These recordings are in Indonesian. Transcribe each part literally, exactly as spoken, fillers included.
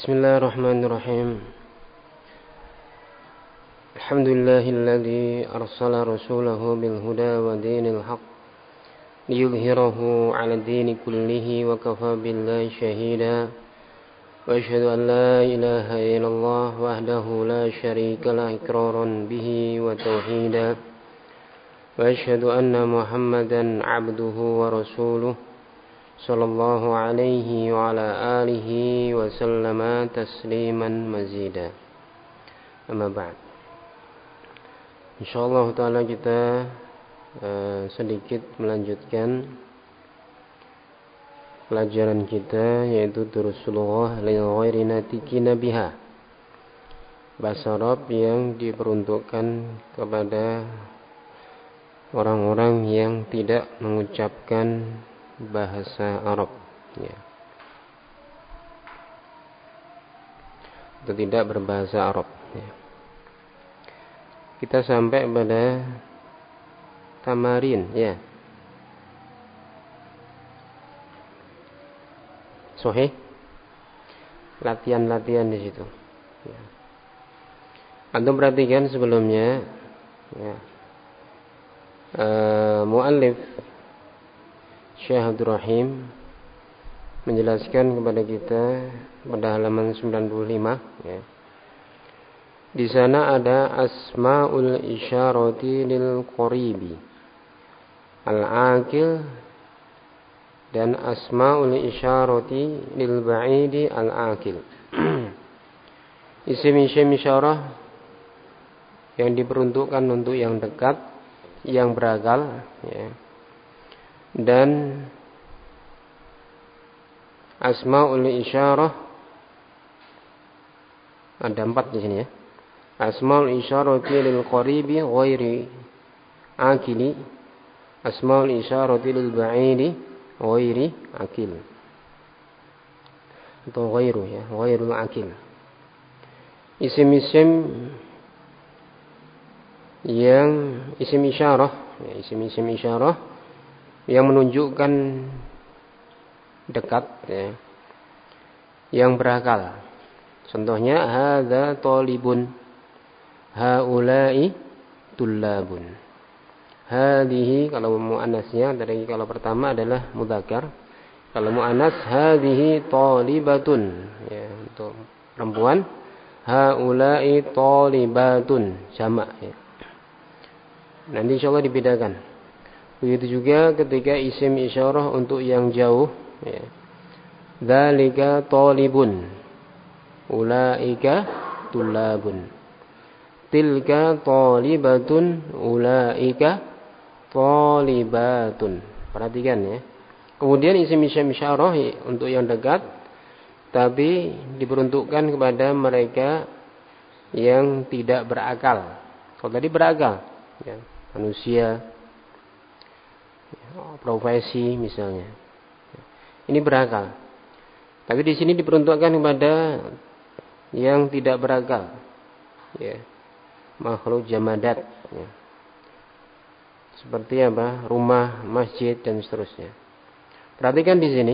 Bismillahirrahmanirrahim. Alhamdulillahilladzi arsala rasulahu bil huda wa dinil haqq liyudhhirahu 'ala ad-dini kullihi wa kafa billahi shahida. Wa asyhadu an la ilaha illallah wahdahu la syarika la iqraran bihi wa tauhida. Wa asyhadu anna Muhammadan 'abduhu wa rasuluhu sallallahu alaihi wa ala alihi wa sallama tasliman mazida. Amma ba'd. Insyaallah taala kita uh, sedikit melanjutkan pelajaran kita, yaitu durusul lughah lil ghairi natikina biha. Bahasa Arab yang diperuntukkan kepada orang-orang yang tidak mengucapkan bahasa Arab, ya, atau tidak berbahasa Arab, ya. Kita sampai pada tamarin, ya. Sahih, latihan-latihan di situ, ya. Antum perhatikan sebelumnya, ya, uh, muallif Syekh Abdul Rahim menjelaskan kepada kita pada halaman sembilan puluh lima, ya. Di sana ada asmaul isyarati lil qaribi al-aqil dan asmaul isyarati lil ba'idi al-aqil. Isim-isim isyarah yang diperuntukkan untuk yang dekat, yang berakal, ya. Dan asmaul isyarah ada empat di sini, ya. Asmaul isyarati lil qaribi ghairi akili, asmaul isyarati lil ba'idi ghairi akil, atau ghairu, ya, ghairul akil. Isim-isim yang isim isyarah, ya, isim-isim isyarah yang menunjukkan dekat, ya, yang berakal. Contohnya hadza talibun, haula'i tullabun. Hadhihi kalau muannasnya, dari kalau pertama adalah mudzakkar, kalau muannas hadhihi talibatun, ya, untuk perempuan. Haula'i talibatun jamak, ya. Nanti insyaallah dibedakan. Begitu juga ketika isim isyarah untuk yang jauh, ya. Dzalika talibun, ulaika tullabun. Tilka talibatun, ulaika talibatun. Perhatikan, ya. Kemudian isim-isim isyarah untuk yang dekat tapi diperuntukkan kepada mereka yang tidak berakal. Kalau tadi berakal, ya, manusia, profesi misalnya, ini berakal. Tapi di sini diperuntukkan kepada yang tidak berakal, ya, makhluk jamadat, ya. Seperti apa? Rumah, masjid dan seterusnya. Perhatikan di sini.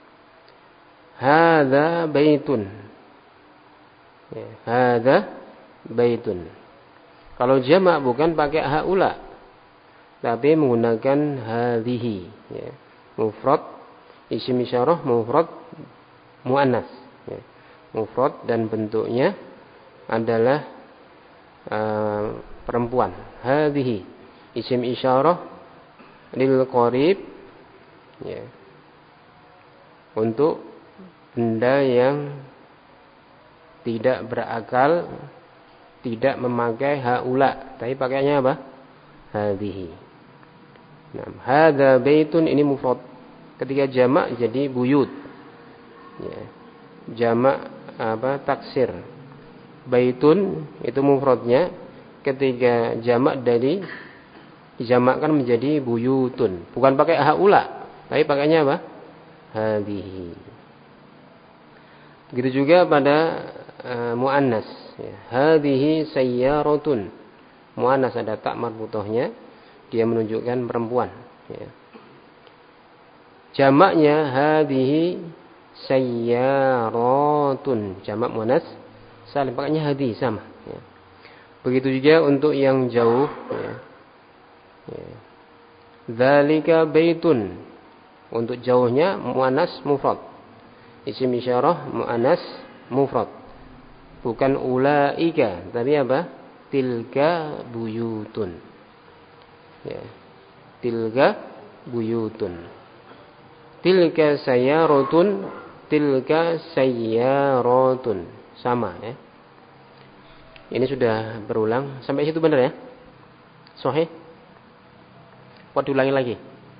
Hadza baitun. Ya, hadza baitun. Kalau jamak bukan pakai haula, tapi menggunakan hadhihi, ya. Mufrad, isim isyarah mufrad muannas, ya. Mufrad dan bentuknya adalah uh, perempuan. Hadhihi isim isyarah lil qarib, ya, untuk benda yang tidak berakal, tidak memakai haula, tapi pakainya apa? Hadhihi. Nah, hadza baitun ini mufrad. Ketika jamak jadi buyut, ya. Jamak apa? Taksir. Baitun itu mufradnya. Ketika jamak dari dijamakkan menjadi buyutun. Bukan pakai haula, tapi pakainya apa? Hadhihi. Begitu juga pada uh, muannas, ya. Hadhihi sayyaratun. Muannas ada tak marbutohnya, dia menunjukkan perempuan, ya. Jamaknya hadhihi sayyaratun. sayyaratun jamak muannas salim, pakainya hadi sama ya. Begitu juga untuk yang jauh ya. Ya. Dzalika baitun, untuk jauhnya muannas mufrad. Isim isyarah muannas mufrad. Bukan ulaika, tapi apa? Tilka buyutun. Ya. Tilka buyutun. Tilka sayyaratun, tilka sayyaratun. Sama ya. Ini sudah berulang sampai situ benar ya? Sahih? Kok diulangi lagi?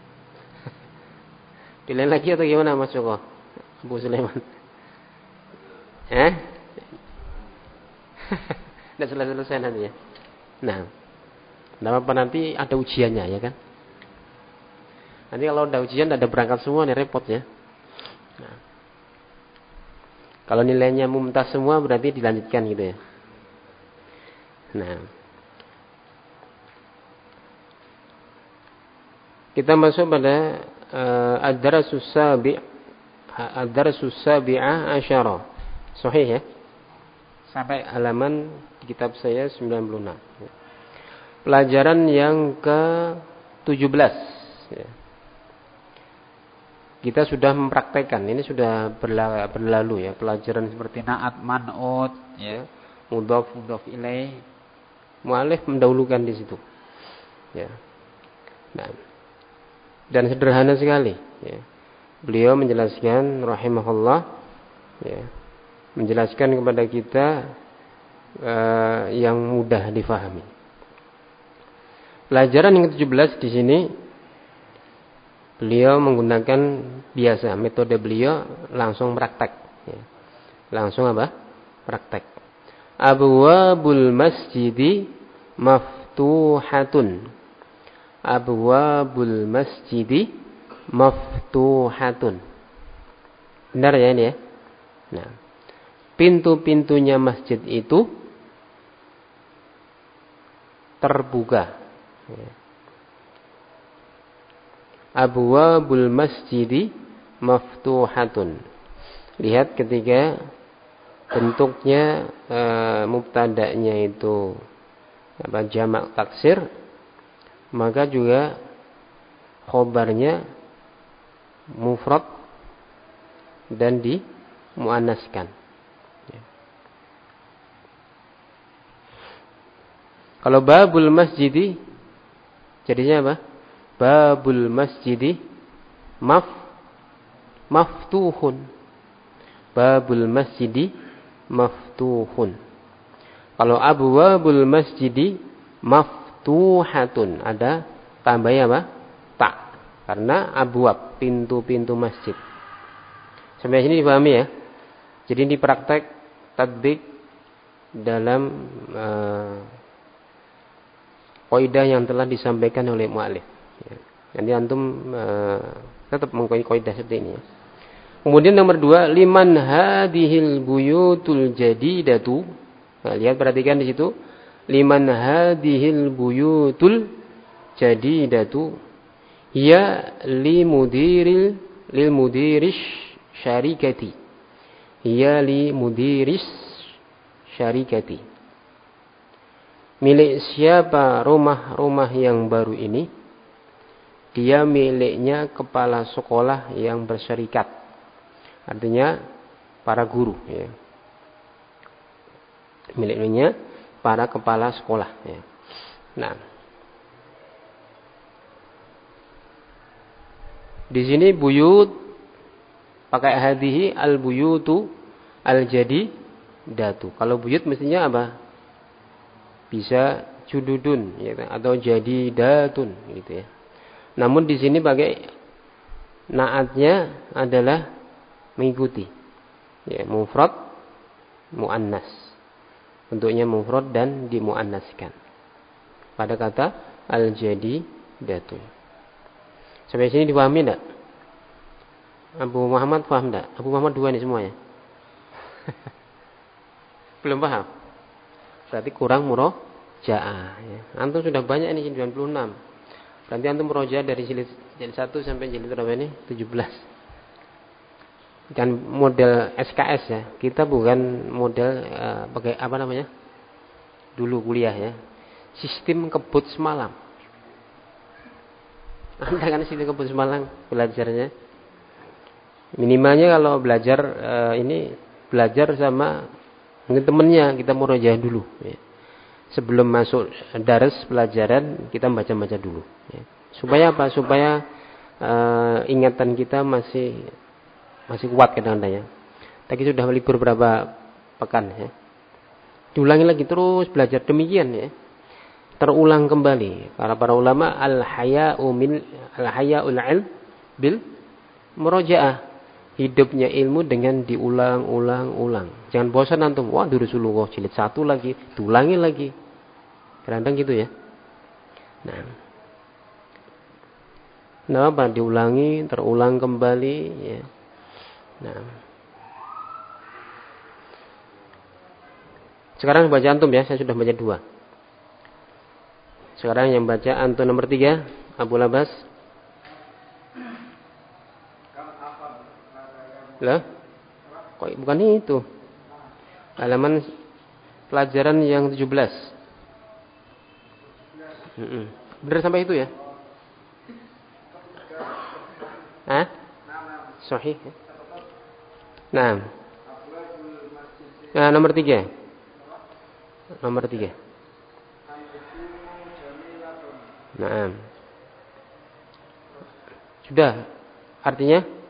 Diulangi lagi atau gimana Mas Joko? Bu Sulaiman. Eh? Tidak selesai-selesai nanti ya. Nah, tidak apa-apa, nanti ada ujiannya ya kan. Nanti kalau ada ujian ada berangkat semua nih repot ya. Nah, kalau nilainya mumtaz semua berarti dilanjutkan gitu ya. Nah, kita masuk pada uh, ad-darasus sabi' ad-darasus sabi'ah asyara. Sahih ya? Sampai halaman di kitab saya sembilan puluh enam. Pelajaran yang ke tujuh belas ya. Kita sudah mempraktekkan, ini sudah berlalu ya, pelajaran seperti naat, man'ut ya, mudhaf, mudhaf ilaih. Mu'alif mendahulukan di situ. Ya. Nah, dan sederhana sekali ya. Beliau menjelaskan rahimahullah ya, menjelaskan kepada kita uh, yang mudah difahami. Pelajaran yang ke tujuh belas di sini beliau menggunakan biasa metode beliau langsung praktek ya. Langsung apa? Praktek. Abwabul masjidi maftuhatun. Abwabul masjidi maftuhatun. Benar ya ini ya? Nah, pintu-pintunya masjid itu terbuka. Abwabul masjidi maftuhatun. Lihat ketika bentuknya e, mubtada'nya itu apa, jamak taksir, maka juga khobarnya mufrad dan dimuannaskan. Ya. Kalau babul masjidi jadinya apa? Babul masjidi maf maftuhun. Babul masjidi maftuhun. Kalau abwabul masjidi maftuhatun, ada tambahnya apa? Tak. Karena abwab, pintu-pintu masjid. Sampai sini dipahami ya. Jadi ini praktek tadbik dalam uh, kaidah yang telah disampaikan oleh mu'alif. Ya. Nanti antum uh, tetap mengkaji kaidah seperti ini ya. Kemudian nomor dua, liman hadhil buyutul jadidatu. Nah, lihat perhatikan di situ. Liman hadhil buyutul jadidatu ya li mudiril lil mudirish syarikati. Ya li mudiris syarikati. Milik siapa rumah-rumah yang baru ini? Dia miliknya kepala sekolah yang bersyarikat. Artinya para guru ya. Miliknya para kepala sekolah ya. Nah, di sini buyut pakai hadhihi al buyutu al jadi datu. Kalau buyut mestinya apa? Bisa jududun ya, atau jadi datun gitu ya. Namun di sini pakai naatnya adalah mengikuti ya, mufrad muannas. Bentuknya mufrad dan dimuannaskan pada kata al-jadi datu. Sampai sini dipahami enggak? Abu Muhammad paham enggak? Abu Muhammad dua nih semuanya. Belum paham? Berarti kurang murojaah ya. Antum sudah banyak ini sembilan puluh enam. Berarti antum murojaah dari jilid jilid satu sampai jilid berapa ini? tujuh belas. kan model S K S ya. Kita bukan model uh, pakai apa namanya? Dulu kuliah ya. Sistem kebut semalam. Anda kan sistem kebut semalam belajarnya. Minimalnya kalau belajar uh, ini belajar sama mungkin temennya, kita murojaah dulu ya. Sebelum masuk daras pelajaran kita baca-baca dulu ya. Supaya apa? Supaya uh, ingatan kita masih masih kuat kadang-kadang ya. Tadi sudah libur berapa pekan ya. Diulangi lagi terus belajar demikian ya. Terulang kembali. Para para ulama al-haya'u min al-haya'ul 'ilm bil murojaah. Hidupnya ilmu dengan diulang-ulang-ulang. Jangan bosan antum. Wah, Rasulullah jilid satu lagi, diulangi lagi. Kadang-kadang gitu ya. Nah. Kenapa? Diulangi, terulang kembali ya. Nah. Sekarang baca antum ya, saya sudah baca dua. Sekarang yang baca antum nomor tiga, Abu Labas. Lah? Kok bukan itu? Halaman pelajaran yang tujuh belas. Mm-mm. Benar sampai itu ya? Hah? Sahih. Nah. Nah, nomor tiga. Nomor tiga. Nah. Sudah. Artinya?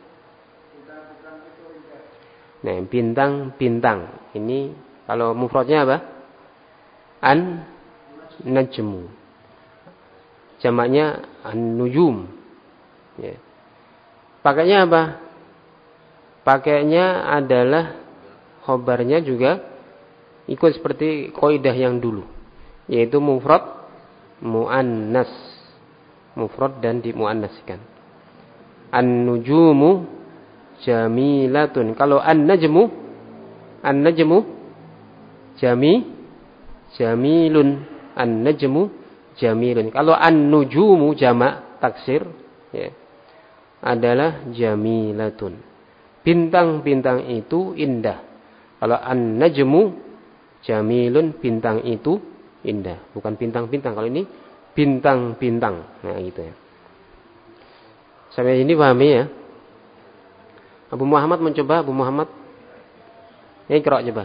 Nah, bintang-bintang. Ini kalau mufradnya apa? An najmu. Jamaknya an-nujum. Ya. Pakainya apa? Pakainya adalah khobarnya juga ikut seperti kaidah yang dulu, yaitu mufrad muannas. Mufrad dan dimuannaskan. An-nujumu jamilatun. Kalau an-najmu, an-najmu jami jamilun. An-najmu jamilun. Kalau an-nujumu jamak taksir ya, adalah jamilatun. Bintang-bintang itu indah. Kalau an-najmu jamilun, bintang itu indah. Bukan bintang-bintang. Kalau ini bintang-bintang. Nah, gitu ya. Sampai ini pahami ya. Abu Muhammad mencoba, Abu Muhammad. Ini kerok coba.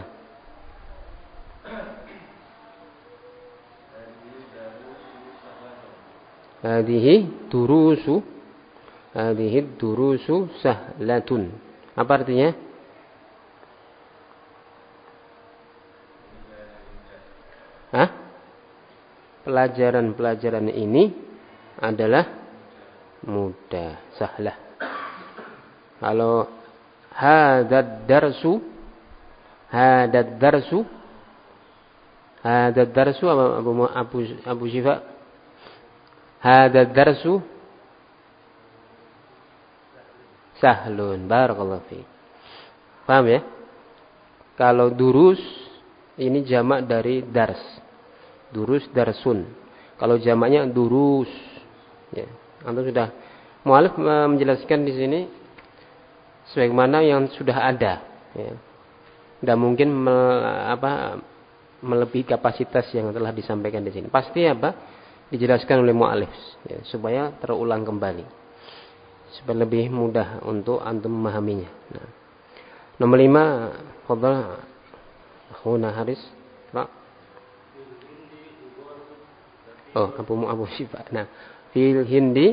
Hadihi durusu Hadihi durusu sahlatun. Apa artinya? Hah? Pelajaran-pelajaran ini adalah mudah, sahlah. Kalau hadad darsu, hadad darsu, hadad darsu apa Abu Abu Abu Syifa? Hadad darsu sahlun. Barakallahu fi. Paham ya? Kalau durus ini jamak dari dars. Durus darsun. Kalau jamaknya durus. Ya, antum sudah mu'alif menjelaskan di sini sebagaimana yang sudah ada ya. Tidak mungkin me, apa, melebihi kapasitas yang telah disampaikan di sini. Pasti apa? Dijelaskan oleh mu'alif ya, supaya terulang kembali, supaya lebih mudah untuk antum memahaminya. Nah. Nomor lima, fadhal Akhuna Haris. Pak. Oh, Abu Abu Syifa. Nah, fil Hindi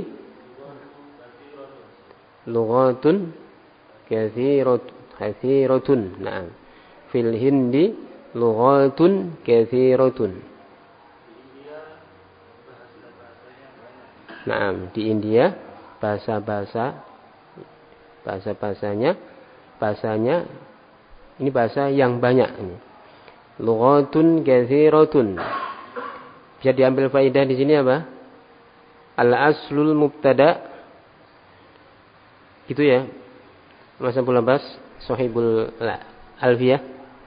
lughatun kathiratun. Nah, fil Hindi lughatun kathiratun. Nah, di India bahasa-bahasa bahasa-bahasanya bahasanya ini bahasa yang banyak ini. Lughatun kathiratun. Bisa diambil faedah di sini apa? Al-aslul mubtada. Gitu ya. Mas Abu Labas, Sahibul Alfiyah.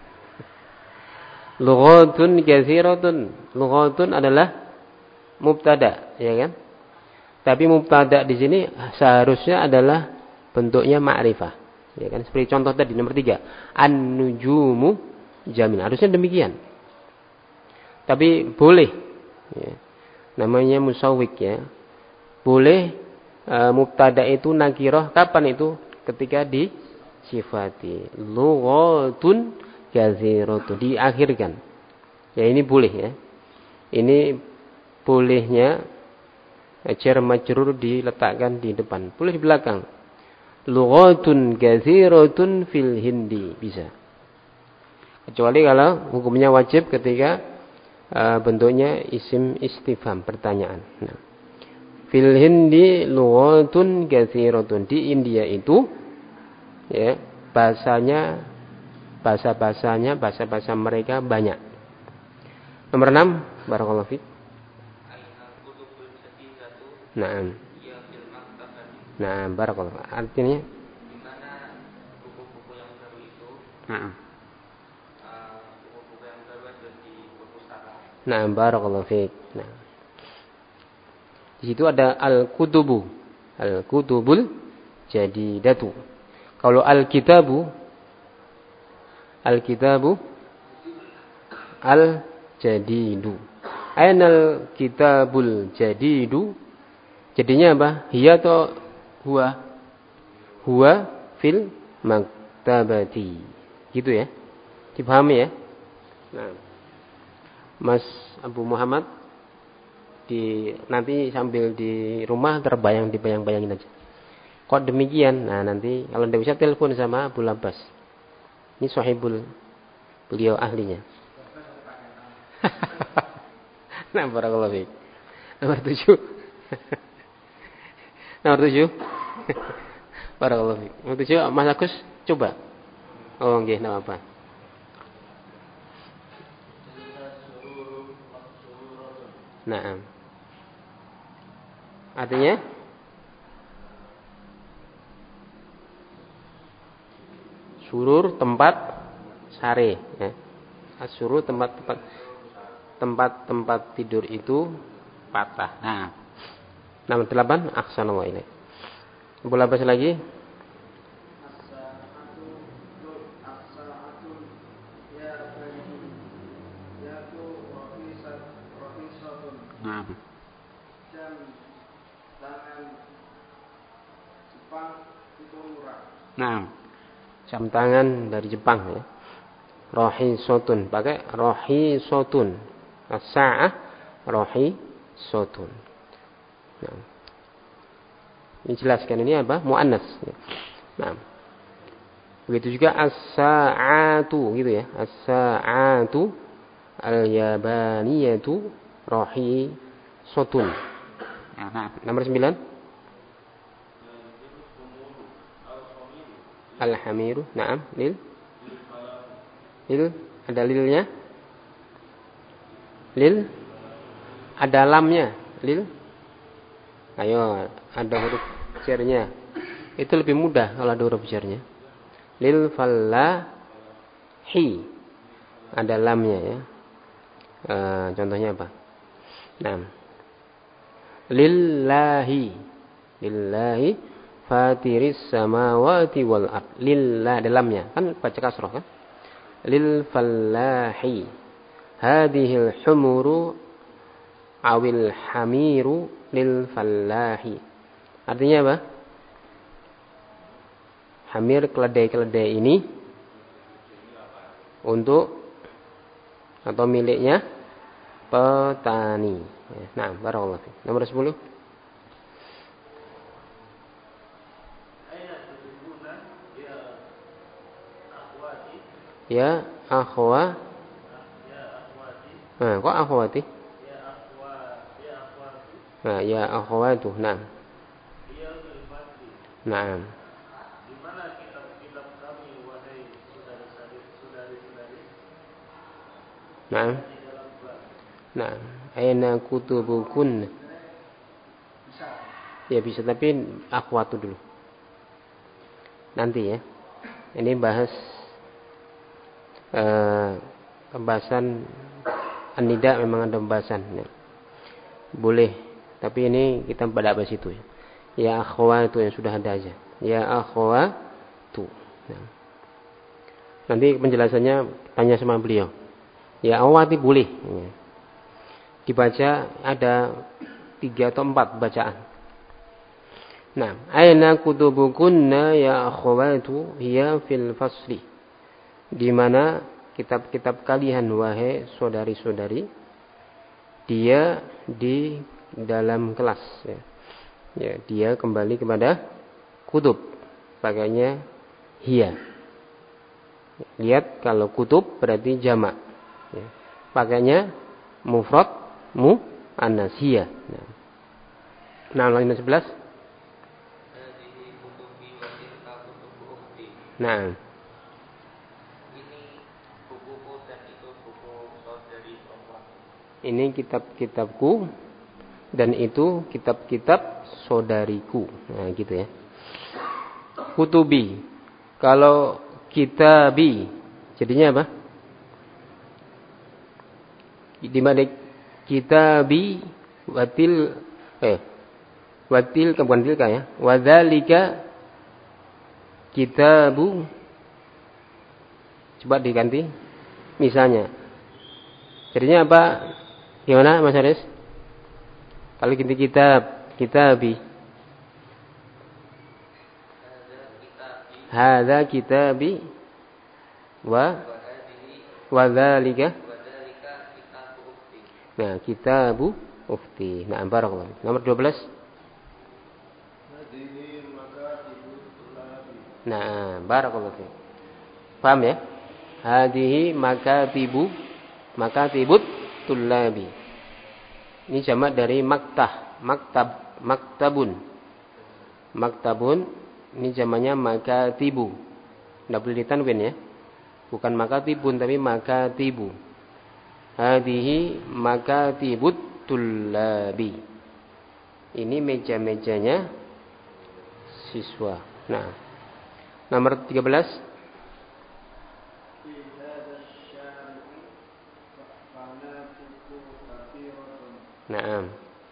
Lughatun kathiratun. Lughatun adalah mubtada, ya kan? Tapi mubtada di sini seharusnya adalah bentuknya ma'rifah. Ya kan seperti contoh tadi nomor tiga. An-nujumu jamil. Harusnya demikian. Tapi boleh. Ya. Namanya musawwik ya. Boleh e, mubtada itu nakirah kapan itu? Ketika disifati. Lughatun katsiratun diakhirkan. Ya ini boleh ya. Ini bolehnya jar majrur diletakkan di depan. Boleh di belakang. Lughatun katsiratun fil hindi bisa. Kecuali kalau hukumnya wajib ketika uh, bentuknya isim istifham pertanyaan. Nah. Fil hindi lughatun katsiratun, di India itu ya bahasanya bahasa-bahasanya bahasa-bahasa mereka banyak. Nomor enam, barakallahu fiik. Naam. Nah, barakallahu. Artinya di mana buku-buku yang baru itu, Naam. uh, buku-buku yang baru ada di perpustakaan. Naam, barakallahu fiik. Nah. Di situ ada al-kutubu. Al-kutubul jadidatu. Kalau al-kitabu al-kitabu al-jadidu. Ainal kitabul jadidu. Jadinya apa? Hiya atau huwa? Huwa fil maktabati. Gitu ya. Dipahami ya? Nah. Mas Abu Muhammad di nanti sambil di rumah terbayang dibayang-bayangin aja. Kok demikian? Nah, nanti kalau Anda bisa telepon sama Abu Labas. Ini sahibul beliau ahlinya. Nah, barakallahu fiik. Nomor tujuh. Nomor tujuh. Barakallahu fiik. Nomor tujuh, Mas Agus coba. Oh, nggih, enggak apa. Naam. Artinya surur tempat sare ya. Surur tempat-tempat tempat-tempat tidur itu patah. Nah. Nomor delapan, ahsanallahu ilaik. Boleh bahas lagi? Nah. Jam tangan Jepang itu murah. Nah. Jam tangan dari Jepang ya. Rahisatun, pakai rahisatun. As-sa'ah rahisatun. Nah. Ini jelaskan ini apa? Muannas. Nah. Begitu juga as-sa'atu gitu ya. As-sa'atu al-yabaniyatu rahisatun. Nah, nomor sembilan. Al-hamiru. Naam, lil. Lil ada lilnya. Lil ada lamnya. Lil. Ayo, ada huruf jarnya. Itu lebih mudah kalau ada huruf jarnya. Lil fallahi. Ada lamnya ya. E, contohnya apa? Nah. Lillahi. Lillahi fatiris samawati wal ard. Lillah ada lamnya. Kan baca kasrah kan? Lil fallahi. Hadhil humuru awil hamiru lil fallahi. Artinya apa? Hamir keledai-keledai ini untuk atau miliknya petani. Nah, barakallahu fiik. Nomor sepuluh. Ya akhwa. Nah, kok akhwati? Nah, ya akhwatu. Nah. Nah. Di mana kitab-kitab kami wahai saudara-saudari? Nah. Nah, aina kutubukun. Ya bisa, tapi akhwatu dulu. Nanti ya. Ini bahas uh, pembahasan an-nida memang ada pembahasan. Ya. Boleh, tapi ini kita pada bahas itu ya. Ya akhwatu yang sudah ada aja. Ya akhwatu. Nah, nanti penjelasannya tanya sama beliau. Ya, awati boleh. Dibaca ada tiga atau empat bacaan. Nah, aina kutubukunna ya akhwatu hiya fil fasli. Di mana kitab-kitab kalian wahai saudari-saudari, dia di dalam kelas ya. Ya, dia kembali kepada kutub. Pakainya hiya. Lihat kalau kutub berarti jamak. Ya. Pakainya mufrad mu annas hiya. Nah, nah lain sebelas. Nah, ini bukuku dan itu buku saudari perempuan. Ini kitab-kitabku dan itu kitab-kitab saudariku. Nah, gitu ya. Kutubi. Kalau kitabi jadinya apa? Di mana kitabi watil eh watil bukan tilka ya. Wadzalika kitabu, coba diganti misalnya. Jadinya apa? Gimana Mas Haris? Kalau ganti kitab, kitabi. Hadza kitabi wa wa dzalika. Nah, kitabu ufti. Nah, barakallahu. Nomor dua belas. Nah, barakallahu fiik. Paham ya? Hadihi makatibu, makatibut tullabi. Ini jamak dari maktah, maktab, maktabun. Maktabun ini jamaknya makatibu. Enggak boleh ditanwin ya. Bukan makatibun tapi makatibu. Hadihi makatibut tullabi. Ini meja-mejanya siswa. Nah, nomor tiga belas. Naam.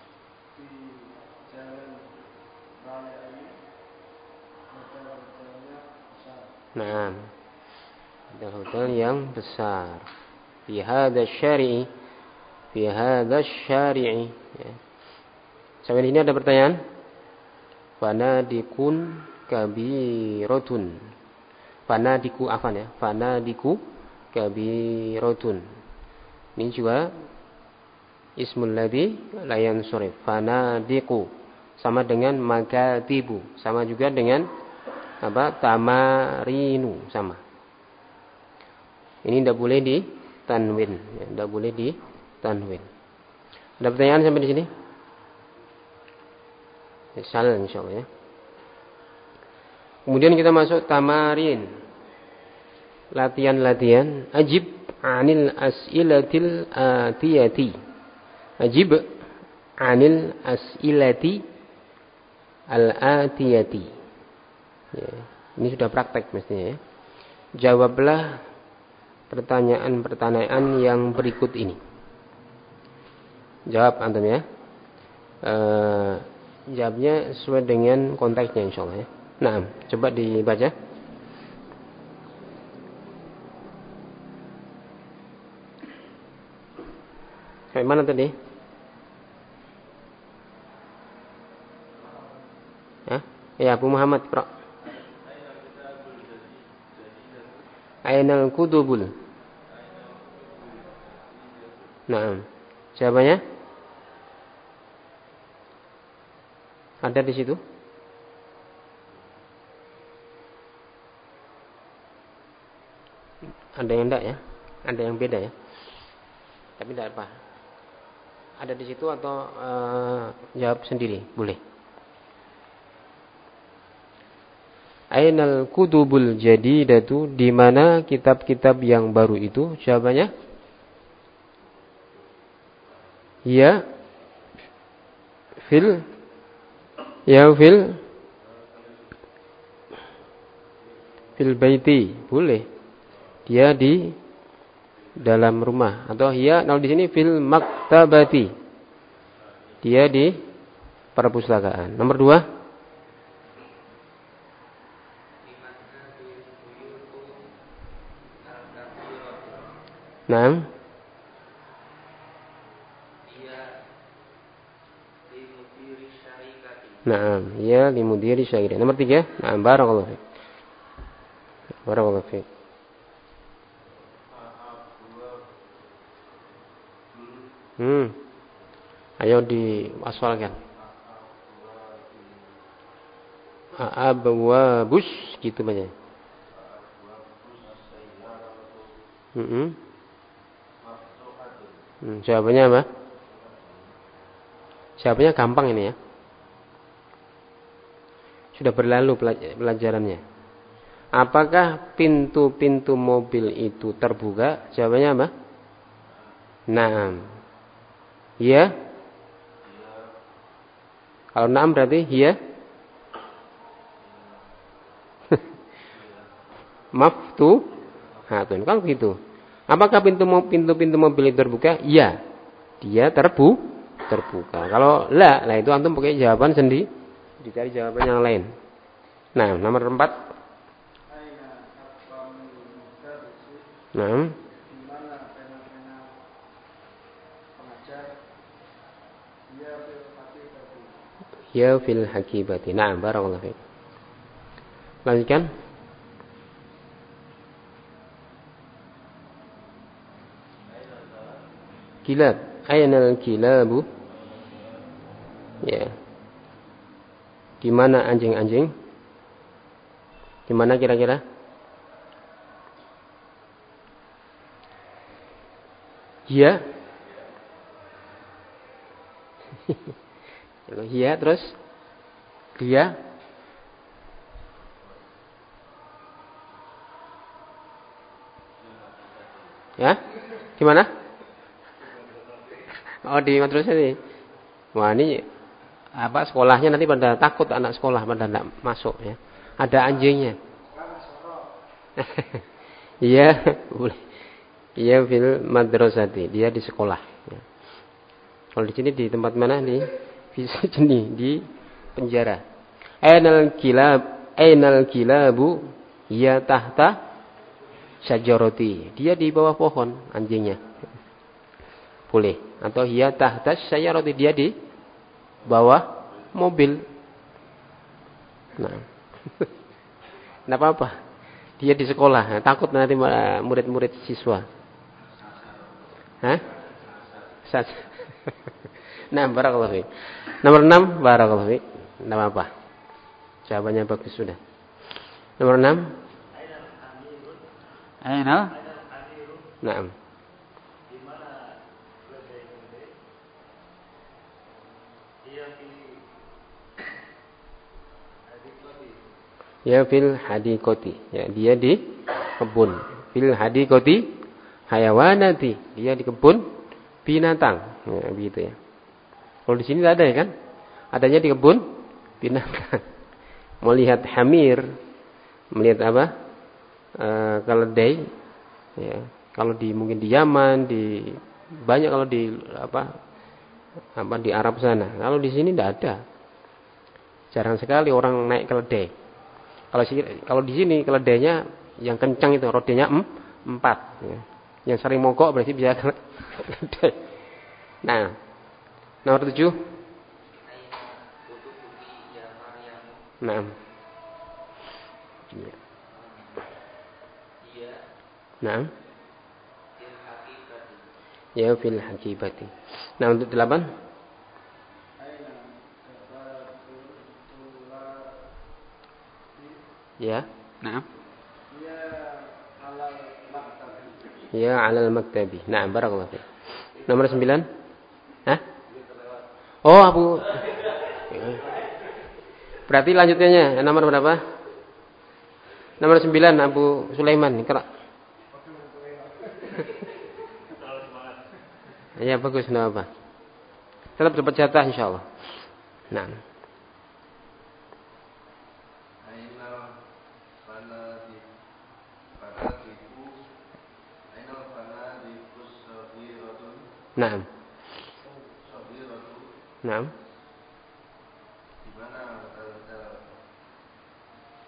Naam. Ada hotel yang besar. Fi hadha syari'i. Fi hadha syari'i. Ya. Sampai ini ada pertanyaan? Fanadikun kabiratun. Fanadiku afan ya. Fanadiku kabiratun. Ini juga ismul ladzi la yansurif. Fanadiku sama dengan makatibu, sama juga dengan apa? Tamarinu, sama. Ini tidak boleh di tanwin, ya, tidak boleh di tanwin. Ada pertanyaan sampai di sini? Salah insyaallah ya. Kemudian kita masuk tamarin. Latihan-latihan. Ajib anil as'ilatil atiyati. Ajib anil as'ilati al-atiyati. Ya, ini sudah praktek mestinya ya. Jawablah pertanyaan-pertanyaan yang berikut ini. Jawab antum ya. E, jawabnya sesuai dengan konteksnya insyaallah ya. Nah, coba dibaca. Sampai mana tadi? Hah? Ya, Abu Muhammad, Qra. Ainal kutubul. Nah, jawabannya ada di situ. Ada yang enggak ya? Ada yang beda ya? Tapi tidak apa. Ada di situ atau uh, jawab sendiri, boleh. Ainal kutubul jadidatu, di mana kitab-kitab yang baru itu? Jawabannya ya fil ya fil fil baiti, boleh. Dia di dalam rumah, atau ya kalau di sini fil maktabati. Dia di perpustakaan. Nomor dua. Naam. Dia limudiri syarikati. Naam, ya limudiri syarikati. Nomor tiga. Naam, barakallahu fiik. Barakallahu fiik. Hmm. Ayo diwasfalkan. Abwabus gitu banyak. Hmm. Hmm, jawabannya apa? Jawabannya gampang ini ya. Sudah berlalu pelajarannya. Apakah pintu-pintu mobil itu terbuka? Jawabannya apa? Naam. Iya? Kalau naam berarti iya? Maftuhatun. Kan begitu. Apakah pintu pintu-pintu mobil itu terbuka? Iya. Dia terbu terbuka. Kalau la, lah itu antum pakai jawaban sendiri. Dicari jawaban yang lain. Nah, nomor empat. Nah. Ya fil hakibati. Nah, barakallahu fiik. Lanjutkan. Kilab. Ainal kilabu? Ya. Di mana anjing-anjing? Di mana kira-kira? Iya. Kalau iya terus dia ya? Gimana? Oh, di madrasah ini. Wah, ini apa sekolahnya nanti pada takut anak sekolah pada tidak masuk ya. Ada anjingnya. Iya, boleh. Iya fil madrasati, dia di sekolah. Ya. Kalau di sini di tempat mana nih? Di sini di penjara. Ainal kilab, ainal kilabu ya tahta syajarati. Dia di bawah pohon anjingnya. Boleh. Atau ya tahta syajarati, dia di bawah mobil. Nah. Enggak apa-apa. Dia di sekolah, takut nanti murid-murid siswa. Hah? Sat. Nah, barakallahu fiik. Nomor enam, barakallahu fiik. Enggak apa-apa. Jawabannya bagus sudah. Nomor enam. Ainal? Naam. Ya fil hadiqati. Ya, dia di kebun. Fil hadiqati hayawanati. Dia di kebun binatang. Ya, begitu ya. Kalau di sini tidak ada ya kan? Adanya di kebun binatang. Melihat hamir, melihat apa? E, keledai. Ya. Kalau di mungkin di Yaman, di banyak kalau di apa? Apa di Arab sana. Kalau di sini tidak ada. Jarang sekali orang naik keledai. Kalau kalau di sini keledainya yang kencang itu rodanya em, empat. Ya. Yang sering mogok berarti bisa keledai. Nah, nomor tujuh. Nah, ya. Nah, ya fil hakibati. Nah, untuk delapan. Ya, nah. Ya alal maktabi. Nah, barakallahu fiik. Nomor sembilan. Hah? Oh, Abu. Berarti lanjutannya nomor berapa? Nomor sembilan Abu Sulaiman. Ikra. Ya bagus, enggak apa. Tetap dapat jatah insyaallah. Nah. Naam. Naam.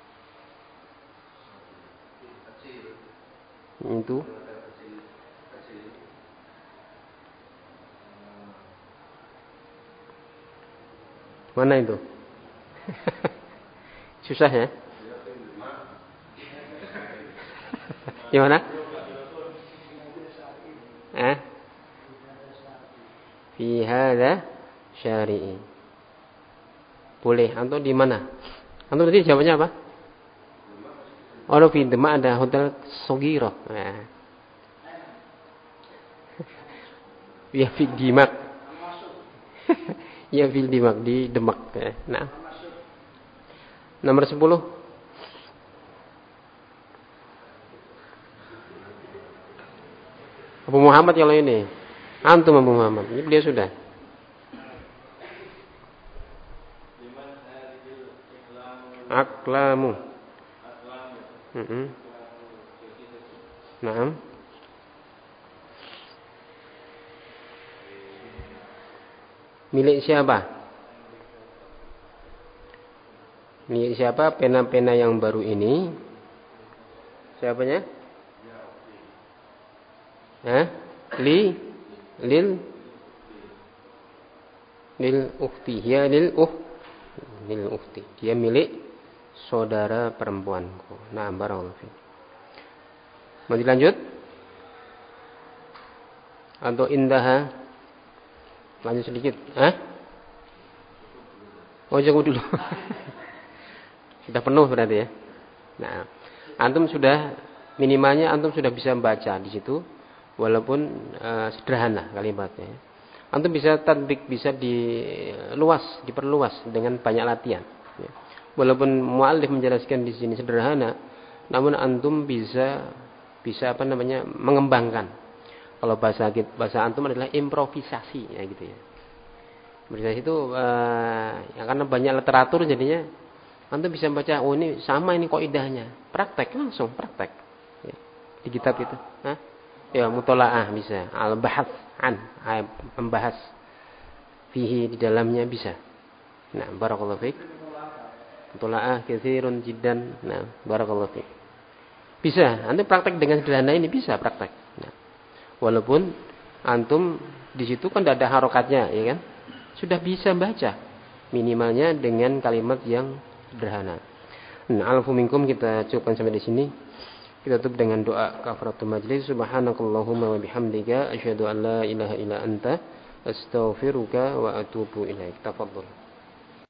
Itu Mana itu? Susah ya? Gimana? Eh? Fi hadza syari'i. Boleh. Antum di mana? Antum tadi jawabnya apa? Oh, di Demak ada hotel Sogiro. Nah. Ya fi Demak. Ya fi Demak di Demak. Nah. Nomor sepuluh. Abu Muhammad kalau ini. Antum Abu Muhammad. Ini beliau sudah. Aklamu. Mm-mm. Naam. Milik siapa? Milik siapa pena-pena yang baru ini? Siapanya? Hah? Li lil lil ukhti. Ya lil uh lil ukhti. Dia milik saudara perempuanku. Nah, barakallahu fiik. Mau dilanjut? Atau indaha? Lanjut sedikit. Hah? Oh, jangan dulu. Sudah penuh berarti ya. Nah, antum sudah minimalnya antum sudah bisa membaca di situ walaupun uh, sederhana kalimatnya. Antum bisa tatbik, bisa diluas, diperluas dengan banyak latihan. Ya. Walaupun muallif menjelaskan di sini sederhana, namun antum bisa bisa apa namanya mengembangkan. Kalau bahasa bahasa antum adalah improvisasi, ya gitu ya. Improvisasi itu uh, ya karena banyak literatur jadinya antum bisa baca, oh ini sama ini kaidahnya. Praktek langsung praktek. Ya. Di kitab itu, Hah? Ya mutolaah bisa, al-bahats an, membahas fihi di dalamnya bisa. Nah, barakallahu fiik. Mutolaah katsirun jiddan. Nah, barakallahu fiik. Bisa, antum praktek dengan sederhana ini bisa praktek. Nah, walaupun antum di situ kan tidak ada harokatnya, ya kan? Sudah bisa baca minimalnya dengan kalimat yang sederhana. Nah, alfu minkum kita cukupkan sampai di sini. Kita tutup dengan doa kafaratul majlis. Subhanakallahumma wa bihamdika asyhadu an la ilaha illa anta astaghfiruka wa atubu ilaik. Tafadhol.